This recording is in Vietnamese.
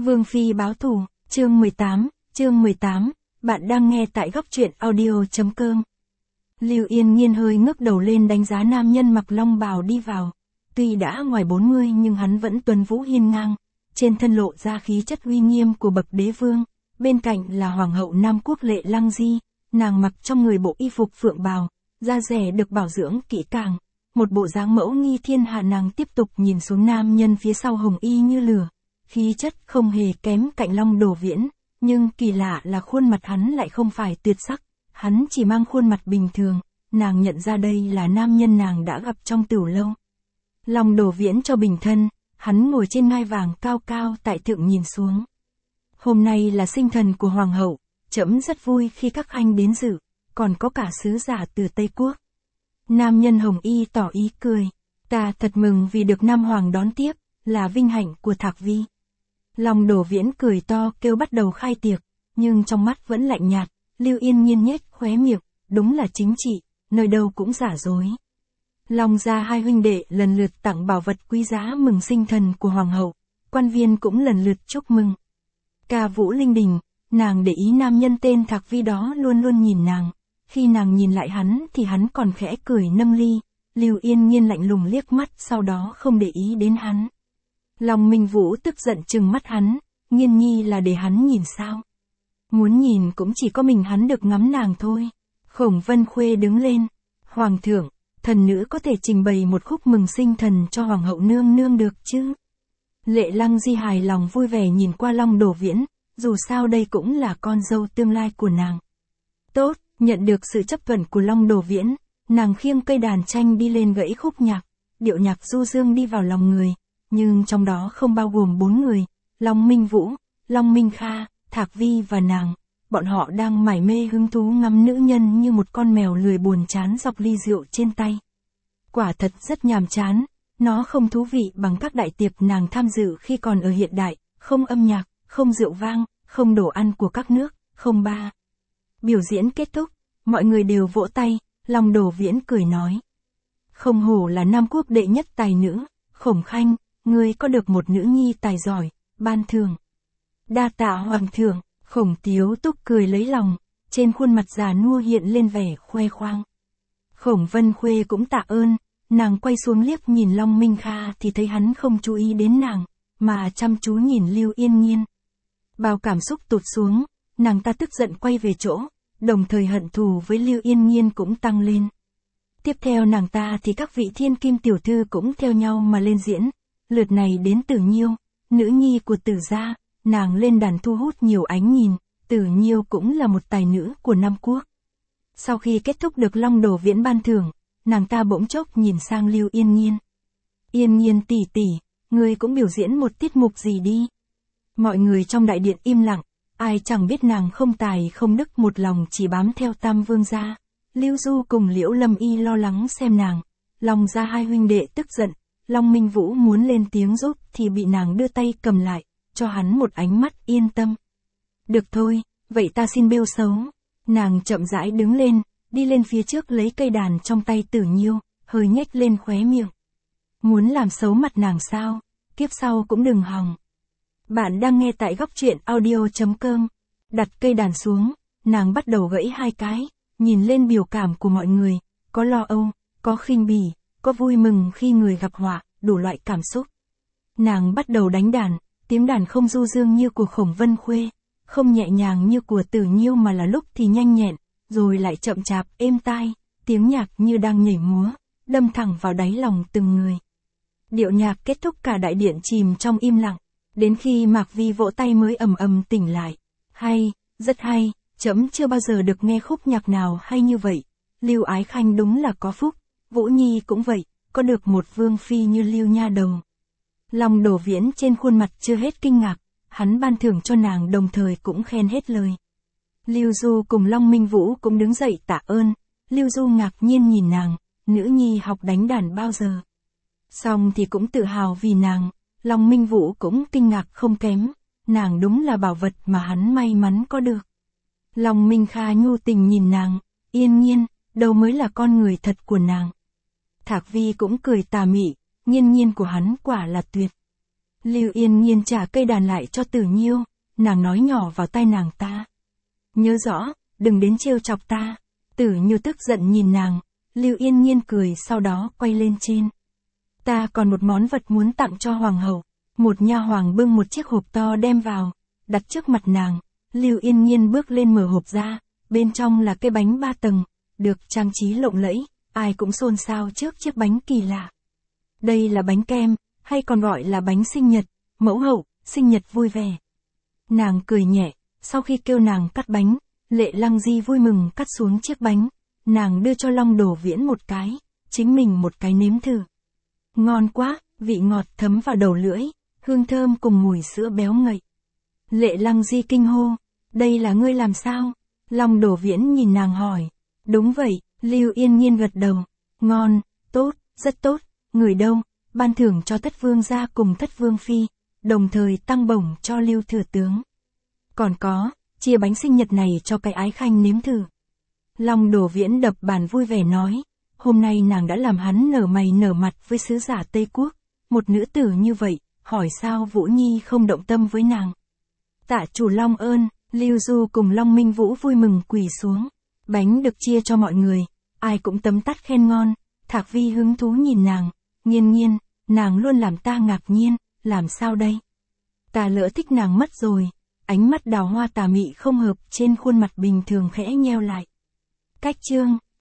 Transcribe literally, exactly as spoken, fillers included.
Vương Phi báo thù, chương mười tám, chương mười tám, bạn đang nghe tại góc truyện audio.com. Lưu Yên Nhiên hơi ngước đầu lên đánh giá nam nhân mặc long bào đi vào. Tuy đã ngoài bốn mươi nhưng hắn vẫn tuấn vũ hiên ngang, trên thân lộ ra khí chất uy nghiêm của bậc đế vương, bên cạnh là hoàng hậu Nam Quốc Lệ Lăng Di, nàng mặc trong người bộ y phục phượng bào, da dẻ được bảo dưỡng kỹ càng, một bộ dáng mẫu nghi thiên hạ. Nàng tiếp tục nhìn xuống nam nhân phía sau hồng y như lửa, khí chất không hề kém cạnh Long Đồ Viễn, nhưng kỳ lạ là khuôn mặt hắn lại không phải tuyệt sắc, hắn chỉ mang khuôn mặt bình thường, nàng nhận ra đây là nam nhân nàng đã gặp trong tửu lâu. Long Đồ Viễn cho bình thân, hắn ngồi trên ngai vàng cao cao tại thượng nhìn xuống. Hôm nay là sinh thần của hoàng hậu, trẫm rất vui khi các anh đến dự, còn có cả sứ giả từ Tây Quốc. Nam nhân hồng y tỏ ý cười, ta thật mừng vì được Nam Hoàng đón tiếp, là vinh hạnh của Thạc Vi. Long Đồ Viễn cười to kêu bắt đầu khai tiệc, nhưng trong mắt vẫn lạnh nhạt. Lưu Yên Nhiên nhếch khóe miệng, đúng là chính trị, nơi đâu cũng giả dối. Long gia hai huynh đệ lần lượt tặng bảo vật quý giá mừng sinh thần của hoàng hậu, quan viên cũng lần lượt chúc mừng. Ca vũ linh đình, nàng để ý nam nhân tên Thạc Vi đó luôn luôn nhìn nàng, khi nàng nhìn lại hắn thì hắn còn khẽ cười nâng ly. Lưu Yên Nhiên lạnh lùng liếc mắt sau đó không để ý đến hắn. Long Minh Vũ tức giận trừng mắt hắn, Nhiên Nhi là để hắn nhìn sao? Muốn nhìn cũng chỉ có mình hắn được ngắm nàng thôi. Khổng Vân Khuê đứng lên, hoàng thượng, thần nữ có thể trình bày một khúc mừng sinh thần cho hoàng hậu nương nương được chứ? Lệ Lăng Di hài lòng vui vẻ nhìn qua Long Đồ Viễn, dù sao đây cũng là con dâu tương lai của nàng. Tốt, nhận được sự chấp thuận của Long Đồ Viễn, nàng khiêng cây đàn tranh đi lên gãy khúc nhạc, điệu nhạc du dương đi vào lòng người, nhưng trong đó không bao gồm bốn người, Long Minh Vũ, Long Minh Kha, Thạc Vi và nàng. Bọn họ đang mải mê hứng thú ngắm nữ nhân như một con mèo lười buồn chán dọc ly rượu trên tay. Quả thật rất nhàm chán, nó không thú vị bằng các đại tiệc nàng tham dự khi còn ở hiện đại, không âm nhạc, không rượu vang, không đồ ăn của các nước, không ba. Biểu diễn kết thúc, mọi người đều vỗ tay, Long Đồ Viễn cười nói. Không hổ là Nam Quốc đệ nhất tài nữ, Khổng Khanh, ngươi có được một nữ nhi tài giỏi, ban thưởng. Đa tạ hoàng thượng. Khổng Tiếu Túc cười lấy lòng, trên khuôn mặt già nua hiện lên vẻ khoe khoang. Khổng Vân Khuê cũng tạ ơn, nàng quay xuống liếc nhìn Long Minh Kha thì thấy hắn không chú ý đến nàng, mà chăm chú nhìn Lưu Yên Nhiên. Bao cảm xúc tụt xuống, nàng ta tức giận quay về chỗ, đồng thời hận thù với Lưu Yên Nhiên cũng tăng lên. Tiếp theo nàng ta thì các vị thiên kim tiểu thư cũng theo nhau mà lên diễn, lượt này đến Tử Nhiêu, nữ nhi của Tử gia. Nàng lên đàn thu hút nhiều ánh nhìn, Tử Nhiêu cũng là một tài nữ của Nam Quốc. Sau khi kết thúc được Long Đồ Viễn ban thưởng, nàng ta bỗng chốc nhìn sang Lưu Yên Nhiên. Yên Nhiên tỷ tỷ, ngươi cũng biểu diễn một tiết mục gì đi. Mọi người trong đại điện im lặng, ai chẳng biết nàng không tài không đức một lòng chỉ bám theo Tam Vương gia. Lưu Du cùng Liễu Lâm Y lo lắng xem nàng, Long gia hai huynh đệ tức giận, Long Minh Vũ muốn lên tiếng giúp thì bị nàng đưa tay cầm lại, cho hắn một ánh mắt yên tâm. Được thôi, vậy ta xin bêu xấu. Nàng chậm rãi đứng lên, đi lên phía trước lấy cây đàn trong tay Tử Nhiêu, hơi nhếch lên khóe miệng. Muốn làm xấu mặt nàng sao, kiếp sau cũng đừng hòng. Bạn đang nghe tại góc truyện audio.com. Đặt cây đàn xuống, nàng bắt đầu gãy hai cái, nhìn lên biểu cảm của mọi người, có lo âu, có khinh bỉ, có vui mừng khi người gặp họa, đủ loại cảm xúc. Nàng bắt đầu đánh đàn. Tiếng đàn không du dương như của Khổng Vân Khuê, không nhẹ nhàng như của Tử Nhiêu mà là lúc thì nhanh nhẹn, rồi lại chậm chạp, êm tai, tiếng nhạc như đang nhảy múa, đâm thẳng vào đáy lòng từng người. Điệu nhạc kết thúc cả đại điện chìm trong im lặng, đến khi Mạc Vi vỗ tay mới ầm ầm tỉnh lại. Hay, rất hay, trẫm chưa bao giờ được nghe khúc nhạc nào hay như vậy. Lưu Ái Khanh đúng là có phúc, Vũ Nhi cũng vậy, có được một vương phi như Lưu nha đầu. Long Đồ Viễn trên khuôn mặt chưa hết kinh ngạc, hắn ban thưởng cho nàng đồng thời cũng khen hết lời. Lưu Du cùng Long Minh Vũ cũng đứng dậy tạ ơn, Lưu Du ngạc nhiên nhìn nàng, nữ nhi học đánh đàn bao giờ. Xong thì cũng tự hào vì nàng, Long Minh Vũ cũng kinh ngạc không kém, nàng đúng là bảo vật mà hắn may mắn có được. Long Minh Kha nhu tình nhìn nàng, Yên Nhiên, đâu mới là con người thật của nàng. Thạc Vi cũng cười tà mị, Nhiên Nhiên của hắn quả là tuyệt. Lưu Yên Nhiên trả cây đàn lại cho Tử Nhiêu, nàng nói nhỏ vào tai nàng ta. Nhớ rõ, đừng đến trêu chọc ta. Tử Nhiêu tức giận nhìn nàng, Lưu Yên Nhiên cười sau đó quay lên trên. Ta còn một món vật muốn tặng cho hoàng hậu. Một nha hoàng bưng một chiếc hộp to đem vào, đặt trước mặt nàng. Lưu Yên Nhiên bước lên mở hộp ra, bên trong là cái bánh ba tầng, được trang trí lộng lẫy, ai cũng xôn xao trước chiếc bánh kỳ lạ. Đây là bánh kem, hay còn gọi là bánh sinh nhật, mẫu hậu, sinh nhật vui vẻ. Nàng cười nhẹ, sau khi kêu nàng cắt bánh, Lệ Lăng Di vui mừng cắt xuống chiếc bánh, nàng đưa cho Long Đổ Viễn một cái, chính mình một cái nếm thử. Ngon quá, vị ngọt thấm vào đầu lưỡi, hương thơm cùng mùi sữa béo ngậy. Lệ Lăng Di kinh hô, đây là ngươi làm sao? Long Đổ Viễn nhìn nàng hỏi. Đúng vậy, Lưu Yên Nhiên gật đầu. Ngon, tốt, rất tốt, người đâu, ban thưởng cho Thất Vương gia cùng Thất Vương phi, đồng thời tăng bổng cho Lưu thừa tướng. Còn có, chia bánh sinh nhật này cho cái ái khanh nếm thử. Long Đổ Viễn đập bàn vui vẻ nói, hôm nay nàng đã làm hắn nở mày nở mặt với sứ giả Tây Quốc, một nữ tử như vậy, hỏi sao Vũ Nhi không động tâm với nàng. Tạ chủ Long ơn, Lưu Du cùng Long Minh Vũ vui mừng quỳ xuống. Bánh được chia cho mọi người, ai cũng tấm tắt khen ngon. Thạc Vi hứng thú nhìn nàng, Nhiên Nhiên, nàng luôn làm ta ngạc nhiên, làm sao đây? Ta lỡ thích nàng mất rồi. Ánh mắt đào hoa tà mị không hợp trên khuôn mặt bình thường khẽ nheo lại. Cách chương